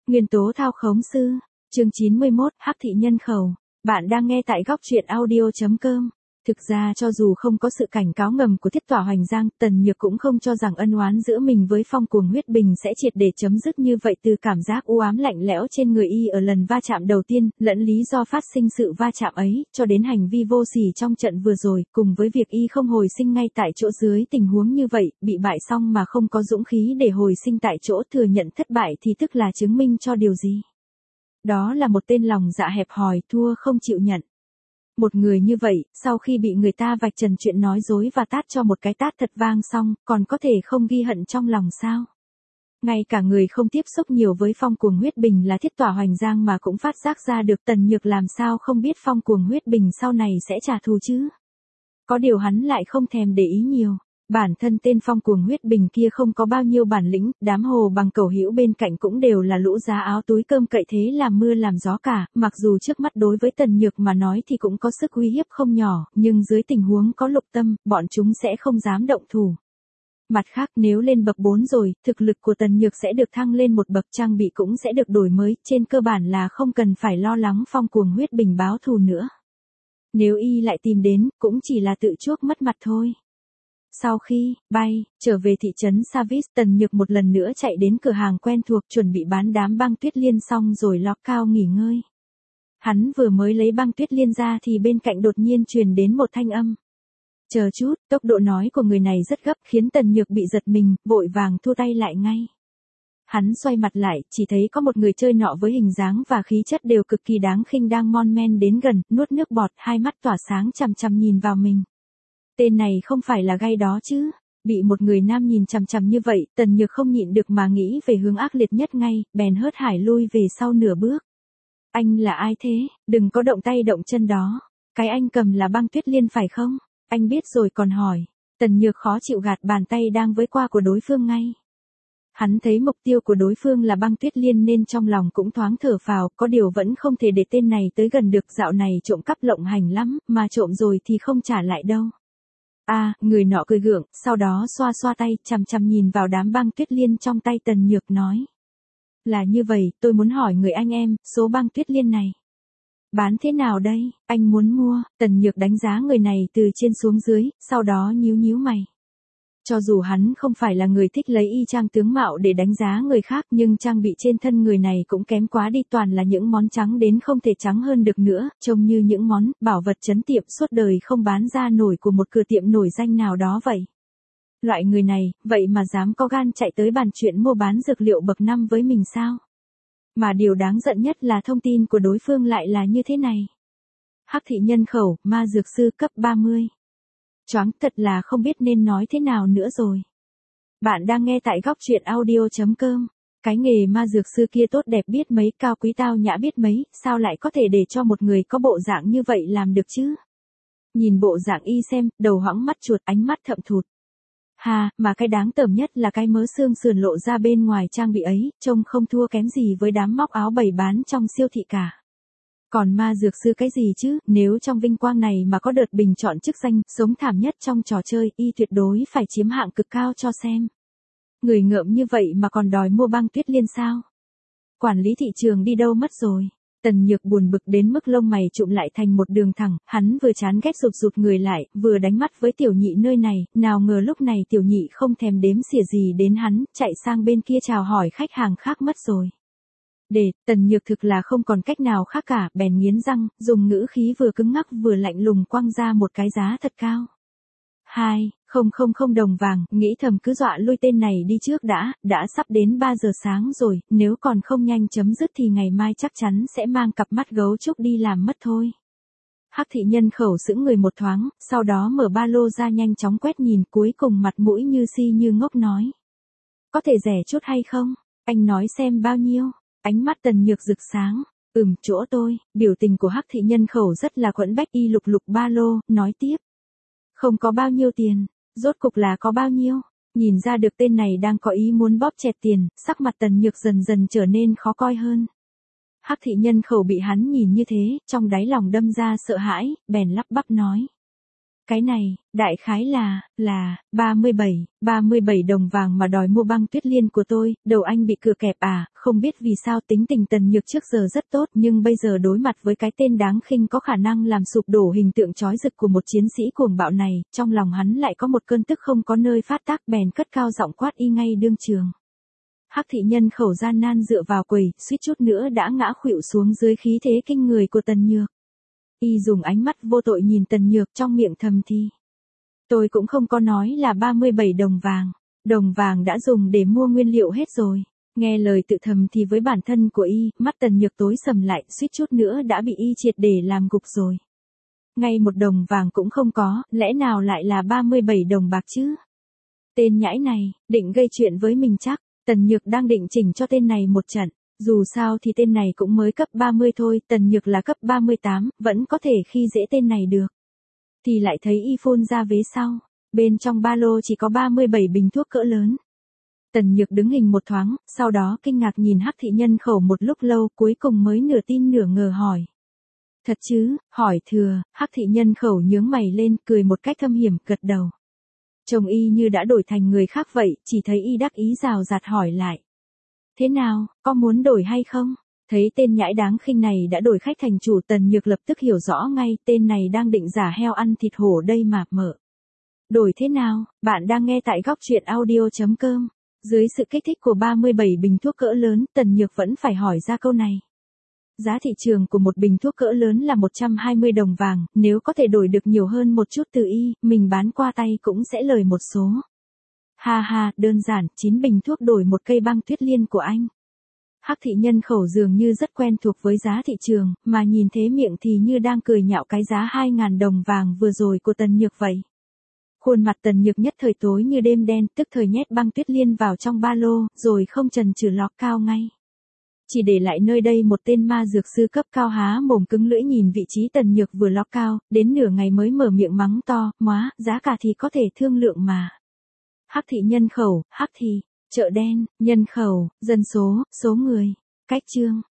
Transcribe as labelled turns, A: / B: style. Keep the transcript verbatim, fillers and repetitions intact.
A: Nguyên tố thao khống sư, chương chín mươi mốt, Hắc thị nhân khẩu. Bạn đang nghe tại góc truyện audio chấm com. Thực ra cho dù không có sự cảnh cáo ngầm của Thiết Tỏa Hoành Giang, Tần Nhược cũng không cho rằng ân oán giữa mình với Phong Cuồng Huyết Bình sẽ triệt để chấm dứt như vậy. Từ cảm giác u ám lạnh lẽo trên người y ở lần va chạm đầu tiên, lẫn lý do phát sinh sự va chạm ấy, cho đến hành vi vô sỉ trong trận vừa rồi, cùng với việc y không hồi sinh ngay tại chỗ dưới tình huống như vậy, bị bại xong mà không có dũng khí để hồi sinh tại chỗ, thừa nhận thất bại thì tức là chứng minh cho điều gì? Đó là một tên lòng dạ hẹp hòi, thua không chịu nhận. Một người như vậy, sau khi bị người ta vạch trần chuyện nói dối và tát cho một cái tát thật vang xong, còn có thể không ghi hận trong lòng sao? Ngay cả người không tiếp xúc nhiều với Phong Cuồng Huyết Bình là Thiết Tỏa Hoành Giang mà cũng phát giác ra được. Tần Nhược làm sao không biết Phong Cuồng Huyết Bình sau này sẽ trả thù chứ? Có điều hắn lại không thèm để ý nhiều. Bản thân tên Phong Cuồng Huyết Bình kia không có bao nhiêu bản lĩnh, đám hồ bằng cẩu hữu bên cạnh cũng đều là lũ giá áo túi cơm cậy thế làm mưa làm gió cả, mặc dù trước mắt đối với Tần Nhược mà nói thì cũng có sức uy hiếp không nhỏ, nhưng dưới tình huống có Lục Tâm, bọn chúng sẽ không dám động thủ. Mặt khác, nếu lên bậc bốn rồi, thực lực của Tần Nhược sẽ được thăng lên một bậc, trang bị cũng sẽ được đổi mới, trên cơ bản là không cần phải lo lắng Phong Cuồng Huyết Bình báo thù nữa. Nếu y lại tìm đến, cũng chỉ là tự chuốc mất mặt thôi. Sau khi bay trở về thị trấn Savis, Tần Nhược một lần nữa chạy đến cửa hàng quen thuộc chuẩn bị bán đám băng tuyết liên xong rồi ló cao nghỉ ngơi. Hắn vừa mới lấy băng tuyết liên ra thì bên cạnh đột nhiên truyền đến một thanh âm. Chờ chút, tốc độ nói của người này rất gấp khiến Tần Nhược bị giật mình, vội vàng thu tay lại ngay. Hắn xoay mặt lại, chỉ thấy có một người chơi nọ với hình dáng và khí chất đều cực kỳ đáng khinh đang mon men đến gần, nuốt nước bọt, hai mắt tỏa sáng chằm chằm nhìn vào mình. Tên này không phải là Gai đó chứ? Bị một người nam nhìn chằm chằm như vậy, Tần Nhược không nhịn được mà nghĩ về hướng ác liệt nhất ngay, bèn hớt hải lui về sau nửa bước. Anh là ai thế? Đừng có động tay động chân đó. Cái anh cầm là băng tuyết liên phải không? Anh biết rồi còn hỏi. Tần Nhược khó chịu gạt bàn tay đang với qua của đối phương ngay. Hắn thấy mục tiêu của đối phương là băng tuyết liên nên trong lòng cũng thoáng thở phào, có điều vẫn không thể để tên này tới gần được. Dạo này trộm cắp lộng hành lắm, mà trộm rồi thì không trả lại đâu. À, người nọ cười gượng, sau đó xoa xoa tay, chằm chằm nhìn vào đám băng tuyết liên trong tay Tần Nhược nói. Là như vậy, tôi muốn hỏi người anh em, số băng tuyết liên này. Bán thế nào đây, anh muốn mua? Tần Nhược đánh giá người này từ trên xuống dưới, sau đó nhíu nhíu mày. Cho dù hắn không phải là người thích lấy y trang tướng mạo để đánh giá người khác, nhưng trang bị trên thân người này cũng kém quá đi, toàn là những món trắng đến không thể trắng hơn được nữa, trông như những món bảo vật trấn tiệm suốt đời không bán ra nổi của một cửa tiệm nổi danh nào đó vậy. Loại người này, vậy mà dám có gan chạy tới bàn chuyện mua bán dược liệu bậc năm với mình sao? Mà điều đáng giận nhất là thông tin của đối phương lại là như thế này. Hắc thị nhân khẩu, ma dược sư cấp ba mươi. Choáng, thật là không biết nên nói thế nào nữa rồi. Bạn đang nghe tại góc truyện audio chấm com. Cái nghề ma dược sư kia tốt đẹp biết mấy, cao quý tao nhã biết mấy, sao lại có thể để cho một người có bộ dạng như vậy làm được chứ? Nhìn bộ dạng y xem, đầu hõng mắt chuột, ánh mắt thậm thụt. Hà, mà cái đáng tởm nhất là cái mớ xương sườn lộ ra bên ngoài trang bị ấy, trông không thua kém gì với đám móc áo bày bán trong siêu thị cả. Còn ma dược sư cái gì chứ, nếu trong vinh quang này mà có đợt bình chọn chức danh sống thảm nhất trong trò chơi, y tuyệt đối phải chiếm hạng cực cao cho xem. Người ngợm như vậy mà còn đòi mua băng tuyết liên sao? Quản lý thị trường đi đâu mất rồi? Tần Nhược buồn bực đến mức lông mày trụm lại thành một đường thẳng, hắn vừa chán ghét rụt rụt người lại, vừa đánh mắt với tiểu nhị nơi này, nào ngờ lúc này tiểu nhị không thèm đếm xỉa gì đến hắn, chạy sang bên kia chào hỏi khách hàng khác mất rồi. Để, Tần Nhược thực là không còn cách nào khác cả, bèn nghiến răng, dùng ngữ khí vừa cứng ngắc vừa lạnh lùng quăng ra một cái giá thật cao. Hai, không không không đồng vàng, nghĩ thầm cứ dọa lui tên này đi trước đã, đã sắp đến ba giờ sáng rồi, nếu còn không nhanh chấm dứt thì ngày mai chắc chắn sẽ mang cặp mắt gấu trúc đi làm mất thôi. Hắc thị nhân khẩu sững người một thoáng, sau đó mở ba lô ra nhanh chóng quét nhìn, cuối cùng mặt mũi như si như ngốc nói. Có thể rẻ chút hay không? Anh nói xem bao nhiêu? Ánh mắt Tần Nhược rực sáng. Ừm, chỗ tôi. Biểu tình của Hắc thị nhân khẩu rất là quẫn bách, y lục lục ba lô, nói tiếp. Không có bao nhiêu tiền. Rốt cục là có bao nhiêu? Nhìn ra được tên này đang có ý muốn bóp chẹt tiền, sắc mặt Tần Nhược dần dần trở nên khó coi hơn. Hắc thị nhân khẩu bị hắn nhìn như thế, trong đáy lòng đâm ra sợ hãi, bèn lắp bắp nói. Cái này, đại khái là, là, ba mươi bảy, ba mươi bảy đồng vàng mà đòi mua băng tuyết liên của tôi, đầu anh bị cửa kẹp à, không biết vì sao tính tình Tần Nhược trước giờ rất tốt nhưng bây giờ đối mặt với cái tên đáng khinh có khả năng làm sụp đổ hình tượng chói rực của một chiến sĩ cuồng bạo này, trong lòng hắn lại có một cơn tức không có nơi phát tác bèn cất cao giọng quát y ngay đương trường. Hắc thị nhân khẩu gian nan dựa vào quầy, suýt chút nữa đã ngã khuỵu xuống dưới khí thế kinh người của Tần Nhược. Y dùng ánh mắt vô tội nhìn Tần Nhược trong miệng thầm thì. Tôi cũng không có nói là ba mươi bảy đồng vàng. Đồng vàng đã dùng để mua nguyên liệu hết rồi. Nghe lời tự thầm thì với bản thân của Y, mắt Tần Nhược tối sầm lại, suýt chút nữa đã bị Y triệt để làm gục rồi. Ngay một đồng vàng cũng không có, lẽ nào lại là ba mươi bảy đồng bạc chứ? Tên nhãi này, định gây chuyện với mình chắc. Tần Nhược đang định chỉnh cho tên này một trận. Dù sao thì tên này cũng mới cấp ba mươi thôi, Tần Nhược là cấp ba mươi tám, vẫn có thể khi dễ tên này được. Thì lại thấy Y phun ra vế sau. Bên trong ba lô chỉ có ba mươi bảy bình thuốc cỡ lớn. Tần Nhược đứng hình một thoáng, sau đó kinh ngạc nhìn Hắc thị nhân khẩu một lúc lâu, cuối cùng mới nửa tin nửa ngờ hỏi. Thật chứ, hỏi thừa, Hắc thị nhân khẩu nhướng mày lên, cười một cách thâm hiểm, gật đầu. Trông Y như đã đổi thành người khác vậy, chỉ thấy Y đắc ý rào rạt hỏi lại. Thế nào, có muốn đổi hay không? Thấy tên nhãi đáng khinh này đã đổi khách thành chủ, Tần Nhược lập tức hiểu rõ ngay, tên này đang định giả heo ăn thịt hổ đây mà, mở. Đổi thế nào? Bạn đang nghe tại góc truyện audio chấm com. Dưới sự kích thích của ba mươi bảy bình thuốc cỡ lớn, Tần Nhược vẫn phải hỏi ra câu này. Giá thị trường của một bình thuốc cỡ lớn là một trăm hai mươi đồng vàng, nếu có thể đổi được nhiều hơn một chút từ Y, mình bán qua tay cũng sẽ lời một số. Ha ha, đơn giản, chín bình thuốc đổi một cây băng tuyết liên của anh. Hắc thị nhân khẩu dường như rất quen thuộc với giá thị trường, mà nhìn thế miệng thì như đang cười nhạo cái giá hai nghìn đồng vàng vừa rồi của Tần Nhược vậy. Khuôn mặt Tần Nhược nhất thời tối như đêm đen, tức thời nhét băng tuyết liên vào trong ba lô, rồi không chần chừ ló cao ngay. Chỉ để lại nơi đây một tên ma dược sư cấp cao há mồm cứng lưỡi nhìn vị trí Tần Nhược vừa ló cao, đến nửa ngày mới mở miệng mắng to, móa, giá cả thì có thể thương lượng mà. Hắc thị nhân khẩu, hắc thị, chợ đen, nhân khẩu, dân số, số người, cách chương.